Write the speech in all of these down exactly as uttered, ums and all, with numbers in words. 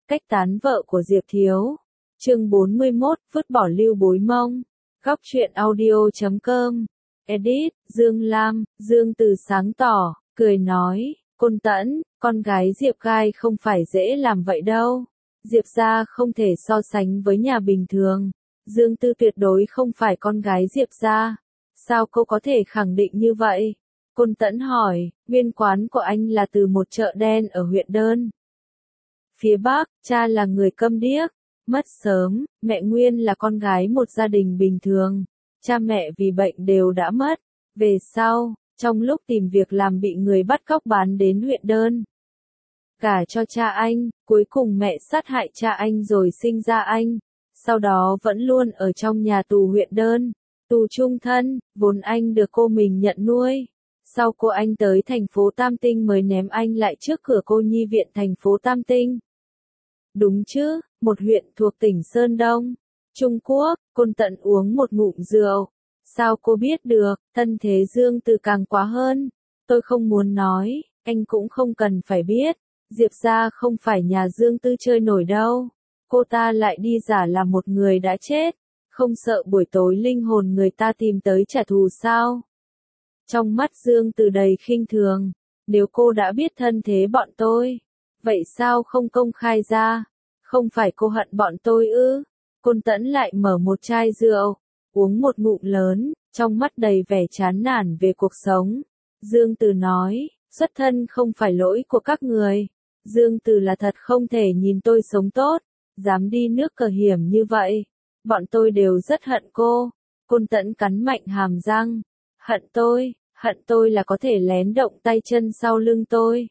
Cách tán vợ của Diệp Thiếu. Chương bốn mươi mốt, vứt bỏ Lưu Bối Mông. Góc truyện audio chấm com. Edit, Dương Lam, Dương Từ sáng tỏ, cười nói, Côn Tẫn, con gái Diệp Gai không phải dễ làm vậy đâu. Diệp gia không thể so sánh với nhà bình thường. Dương Tư tuyệt đối không phải con gái Diệp gia. Sao cô có thể khẳng định như vậy? Côn Tẫn hỏi, nguyên quán của anh là từ một chợ đen ở huyện Đơn. Phía Bắc, cha là người câm điếc, mất sớm, mẹ Nguyên là con gái một gia đình bình thường. Cha mẹ vì bệnh đều đã mất. Về sau, trong lúc tìm việc làm bị người bắt cóc bán đến huyện Đơn. Cả cho cha anh, cuối cùng mẹ sát hại cha anh rồi sinh ra anh. Sau đó vẫn luôn ở trong nhà tù huyện Đơn, tù chung thân, vốn anh được cô mình nhận nuôi. Sau cô anh tới thành phố Tam Tinh mới ném anh lại trước cửa cô nhi viện thành phố Tam Tinh. Đúng chứ, một huyện thuộc tỉnh Sơn Đông, Trung Quốc. Côn Tẫn uống một ngụm rượu. Sao cô biết được? Thân thế Dương Từ càng quá hơn. Tôi không muốn nói, anh cũng không cần phải biết. Diệp gia không phải nhà Dương Tư chơi nổi đâu. Cô ta lại đi giả là một người đã chết. Không sợ buổi tối linh hồn người ta tìm tới trả thù sao? Trong mắt Dương Từ đầy khinh thường. Nếu cô đã biết thân thế bọn tôi, vậy sao không công khai ra? Không phải cô hận bọn tôi ư? Côn Tẫn lại mở một chai rượu, uống một ngụm lớn, trong mắt đầy vẻ chán nản về cuộc sống. Dương Từ nói, xuất thân không phải lỗi của các người. Dương Từ là thật không thể nhìn tôi sống tốt, dám đi nước cờ hiểm như vậy. Bọn tôi đều rất hận cô. Côn Tẫn cắn mạnh hàm răng. Hận tôi, hận tôi là có thể lén động tay chân sau lưng tôi.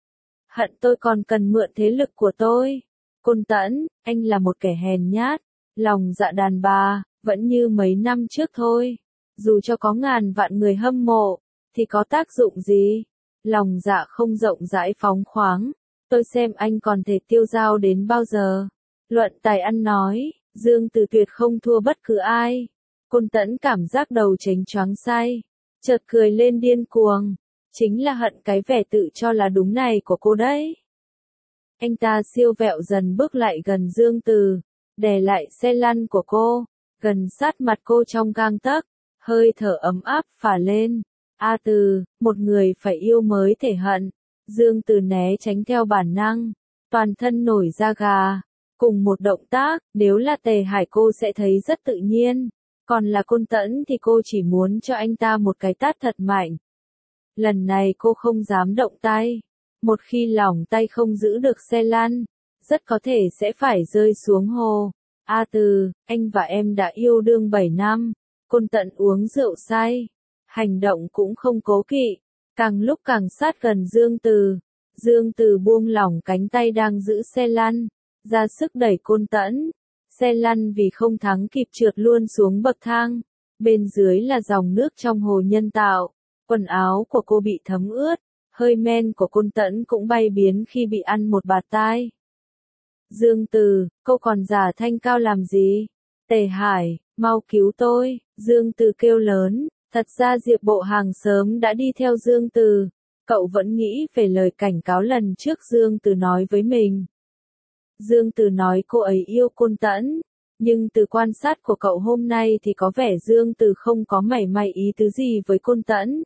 Hận tôi còn cần mượn thế lực của tôi. Côn Tẫn, anh là một kẻ hèn nhát, lòng dạ đàn bà, vẫn như mấy năm trước thôi. Dù cho có ngàn vạn người hâm mộ, thì có tác dụng gì? Lòng dạ không rộng rãi phóng khoáng, tôi xem anh còn thể tiêu dao đến bao giờ. Luận tài ăn nói, Dương Từ tuyệt không thua bất cứ ai. Côn Tẫn cảm giác đầu chánh choáng say, chợt cười lên điên cuồng. Chính là hận cái vẻ tự cho là đúng này của cô đấy. Anh ta siêu vẹo dần bước lại gần Dương Từ, đè lại xe lăn của cô, gần sát mặt cô trong gang tấc, hơi thở ấm áp phả lên. A Từ, một người phải yêu mới thể hận. Dương Từ né tránh theo bản năng, toàn thân nổi da gà. Cùng một động tác, nếu là Tề Hải cô sẽ thấy rất tự nhiên. Còn là Côn Tẫn thì cô chỉ muốn cho anh ta một cái tát thật mạnh. Lần này cô không dám động tay. Một khi lỏng tay không giữ được xe lăn, rất có thể sẽ phải rơi xuống hồ. A Từ, anh và em đã yêu đương bảy năm. Côn Tẫn uống rượu say, hành động cũng không cố kỵ, càng lúc càng sát gần Dương Từ. Dương Từ buông lỏng cánh tay đang giữ xe lăn, ra sức đẩy Côn Tẫn. Xe lăn vì không thắng kịp trượt luôn xuống bậc thang. Bên dưới là dòng nước trong hồ nhân tạo. Quần áo của cô bị thấm ướt. Hơi men của Côn Tẫn cũng bay biến khi bị ăn một bạt tai. Dương Từ, cô còn giả thanh cao làm gì? Tề Hải, mau cứu tôi. Dương Từ kêu lớn. Thật ra Diệp Bộ Hàng sớm đã đi theo Dương Từ. Cậu vẫn nghĩ về lời cảnh cáo lần trước Dương Từ nói với mình. Dương Từ nói cô ấy yêu Côn Tẫn, nhưng từ quan sát của cậu hôm nay thì có vẻ Dương Từ không có mảy may ý tứ gì với Côn Tẫn.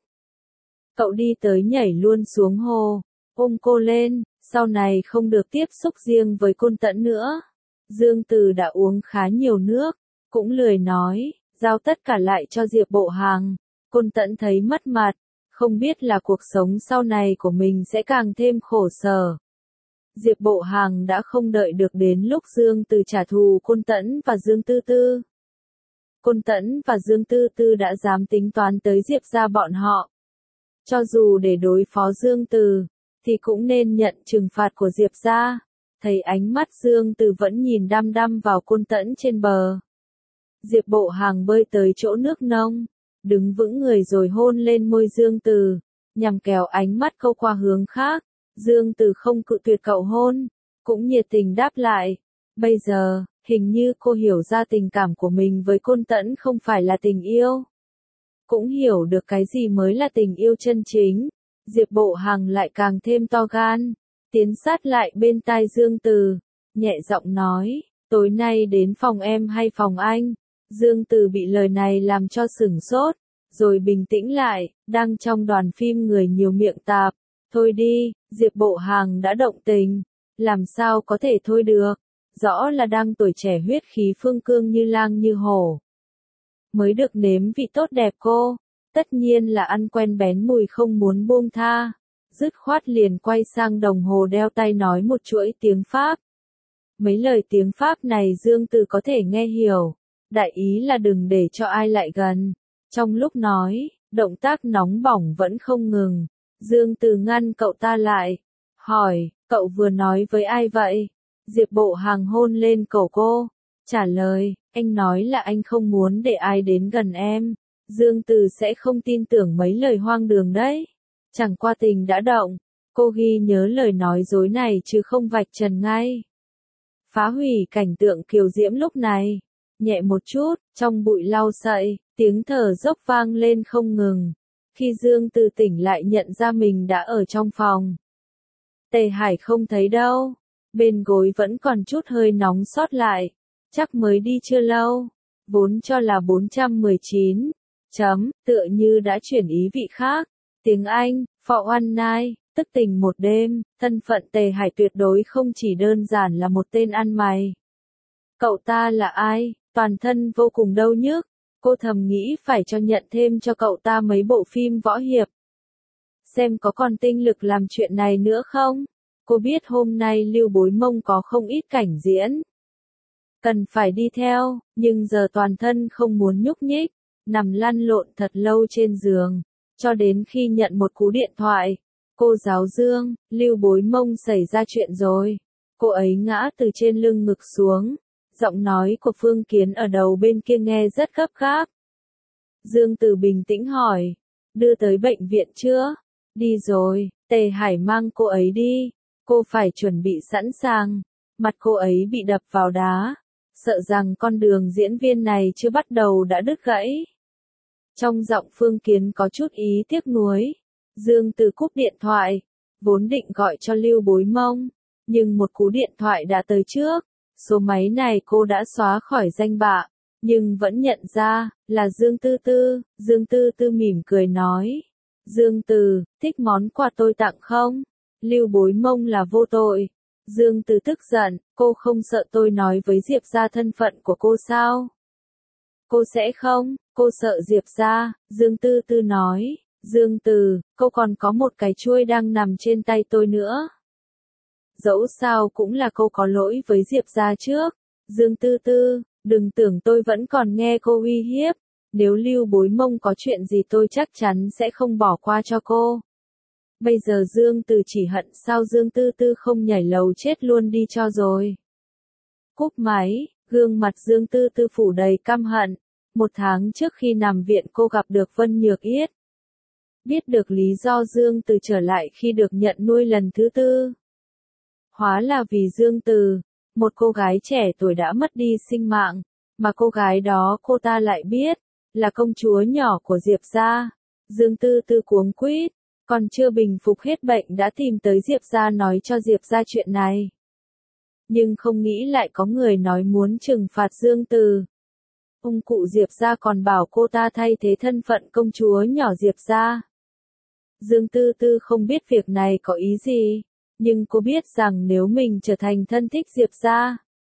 Cậu đi tới nhảy luôn xuống hồ, ôm cô lên, sau này không được tiếp xúc riêng với Côn Tẫn nữa. Dương Từ đã uống khá nhiều nước, cũng lười nói, giao tất cả lại cho Diệp Bộ Hàng. Côn Tẫn thấy mất mặt, không biết là cuộc sống sau này của mình sẽ càng thêm khổ sở. Diệp Bộ Hàng đã không đợi được đến lúc Dương Từ trả thù Côn Tẫn và Dương Tư Tư. Côn Tẫn và Dương Tư Tư đã dám tính toán tới Diệp gia bọn họ. Cho dù để đối phó Dương Từ, thì cũng nên nhận trừng phạt của Diệp gia. Thấy ánh mắt Dương Từ vẫn nhìn đăm đăm vào Côn Tẫn trên bờ. Diệp Bộ Hàng bơi tới chỗ nước nông, đứng vững người rồi hôn lên môi Dương Từ, nhằm kéo ánh mắt câu qua hướng khác. Dương Từ không cự tuyệt cậu hôn, cũng nhiệt tình đáp lại. Bây giờ, hình như cô hiểu ra tình cảm của mình với Côn Tẫn không phải là tình yêu. Cũng hiểu được cái gì mới là tình yêu chân chính. Diệp Bộ Hàng lại càng thêm to gan, tiến sát lại bên tai Dương Từ. nhẹ giọng nói, tối nay đến phòng em hay phòng anh? Dương Từ bị lời này làm cho sửng sốt, rồi bình tĩnh lại, đang trong đoàn phim người nhiều miệng tạp. Thôi đi, Diệp Bộ Hàng đã động tình, làm sao có thể thôi được, rõ là đang tuổi trẻ huyết khí phương cương như lang như hổ. Mới được nếm vị tốt đẹp cô, tất nhiên là ăn quen bén mùi không muốn buông tha, dứt khoát liền quay sang đồng hồ đeo tay nói một chuỗi tiếng Pháp. Mấy lời tiếng Pháp này Dương Từ có thể nghe hiểu, đại ý là đừng để cho ai lại gần. Trong lúc nói, động tác nóng bỏng vẫn không ngừng, Dương Từ ngăn cậu ta lại, hỏi, cậu vừa nói với ai vậy? Diệp Bộ Hàng hôn lên cổ cô, trả lời, anh nói là anh không muốn để ai đến gần em. Dương Từ sẽ không tin tưởng mấy lời hoang đường đấy. Chẳng qua tình đã động, cô ghi nhớ lời nói dối này chứ không vạch trần ngay. Phá hủy cảnh tượng kiều diễm lúc này. Nhẹ một chút, trong bụi lau sậy, tiếng thở dốc vang lên không ngừng. Khi Dương Từ tỉnh lại nhận ra mình đã ở trong phòng. Tề Hải không thấy đâu, bên gối vẫn còn chút hơi nóng sót lại, chắc mới đi chưa lâu, vốn cho là bốn trăm mười chín, chấm, tựa như đã chuyển ý vị khác. Tiếng Anh, for one night, tức tình một đêm, thân phận Tề Hải tuyệt đối không chỉ đơn giản là một tên ăn mày. Cậu ta là ai? Toàn thân vô cùng đau nhức, cô thầm nghĩ phải cho nhận thêm cho cậu ta mấy bộ phim võ hiệp. Xem có còn tinh lực làm chuyện này nữa không? Cô biết hôm nay Lưu Bối Mông có không ít cảnh diễn. Cần phải đi theo, nhưng giờ toàn thân không muốn nhúc nhích, nằm lăn lộn thật lâu trên giường, cho đến khi nhận một cú điện thoại. Cô giáo Dương, Lưu Bối Mông xảy ra chuyện rồi. Cô ấy ngã từ trên lưng ngực xuống. Giọng nói của Phương Kiến ở đầu bên kia nghe rất gấp gáp. Dương Từ bình tĩnh hỏi, đưa tới bệnh viện chưa? Đi rồi, Tề Hải mang cô ấy đi. Cô phải chuẩn bị sẵn sàng. Mặt cô ấy bị đập vào đá. Sợ rằng con đường diễn viên này chưa bắt đầu đã đứt gãy. Trong giọng Phương Kiến có chút ý tiếc nuối. Dương Từ cúp điện thoại. Vốn định gọi cho Lưu Bối Mông. Nhưng một cú điện thoại đã tới trước. Số máy này cô đã xóa khỏi danh bạ, nhưng vẫn nhận ra, là Dương Tư Tư. Dương Tư Tư mỉm cười nói. Dương Từ, thích món quà tôi tặng không? Lưu Bối Mông là vô tội. Dương Từ tức giận, cô không sợ tôi nói với Diệp gia thân phận của cô sao? Cô sẽ không, cô sợ Diệp gia, Dương Tư Tư nói. Dương Từ, cô còn có một cái chuôi đang nằm trên tay tôi nữa. Dẫu sao cũng là cô có lỗi với Diệp gia trước. Dương Tư Tư, đừng tưởng tôi vẫn còn nghe cô uy hiếp. Nếu Lưu Bối Mông có chuyện gì tôi chắc chắn sẽ không bỏ qua cho cô. Bây giờ Dương Từ chỉ hận sao Dương Tư Tư không nhảy lầu chết luôn đi cho rồi. Cúp máy, gương mặt Dương Tư Tư phủ đầy căm hận. Một tháng trước khi nằm viện cô gặp được Vân Nhược Yết. Biết được lý do Dương Từ trở lại khi được nhận nuôi lần thứ tư. Hóa là vì Dương Từ, một cô gái trẻ tuổi đã mất đi sinh mạng, mà cô gái đó cô ta lại biết, là công chúa nhỏ của Diệp gia. Dương Tư Tư cuống quýt, còn chưa bình phục hết bệnh đã tìm tới Diệp gia nói cho Diệp gia chuyện này. Nhưng không nghĩ lại có người nói muốn trừng phạt Dương Từ. Ông cụ Diệp gia còn bảo cô ta thay thế thân phận công chúa nhỏ Diệp gia. Dương Tư Tư không biết việc này có ý gì. Nhưng cô biết rằng nếu mình trở thành thân thích Diệp gia,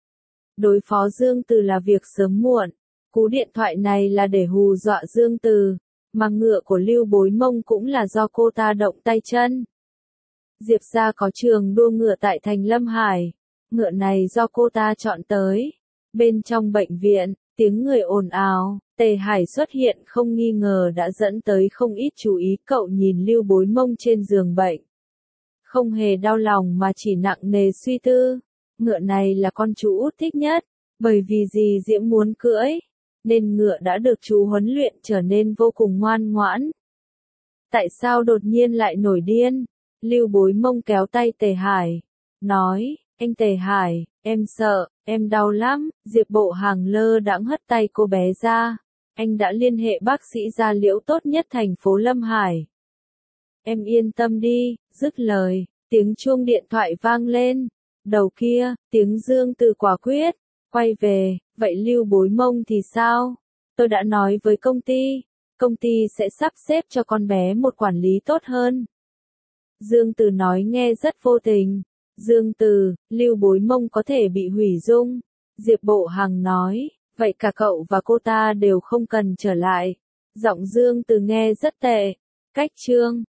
đối phó Dương Từ là việc sớm muộn. Cú điện thoại này là để hù dọa Dương Từ, mà ngựa của Lưu Bối Mông cũng là do cô ta động tay chân. Diệp gia có trường đua ngựa tại thành Lâm Hải, ngựa này do cô ta chọn tới. Bên trong bệnh viện, tiếng người ồn ào, Tề Hải xuất hiện không nghi ngờ đã dẫn tới không ít chú ý. Cậu nhìn Lưu Bối Mông trên giường bệnh. Không hề đau lòng mà chỉ nặng nề suy tư. Ngựa này là con chú út thích nhất, bởi vì dì Diễm muốn cưỡi, nên ngựa đã được chú huấn luyện trở nên vô cùng ngoan ngoãn. Tại sao đột nhiên lại nổi điên? Lưu Bối Mông kéo tay Tề Hải, nói, anh Tề Hải, em sợ, em đau lắm. Diệp Bộ Hàng lơ đãng hất tay cô bé ra. Anh đã liên hệ bác sĩ da liễu tốt nhất thành phố Lâm Hải. Em yên tâm đi, dứt lời, tiếng chuông điện thoại vang lên. Đầu kia, tiếng Dương Từ quả quyết, quay về, vậy Lưu Bối Mông thì sao? Tôi đã nói với công ty, công ty sẽ sắp xếp cho con bé một quản lý tốt hơn. Dương Từ nói nghe rất vô tình. Dương Từ, Lưu Bối Mông có thể bị hủy dung. Diệp Bộ Hằng nói, vậy cả cậu và cô ta đều không cần trở lại. Giọng Dương Từ nghe rất tệ. Cách chương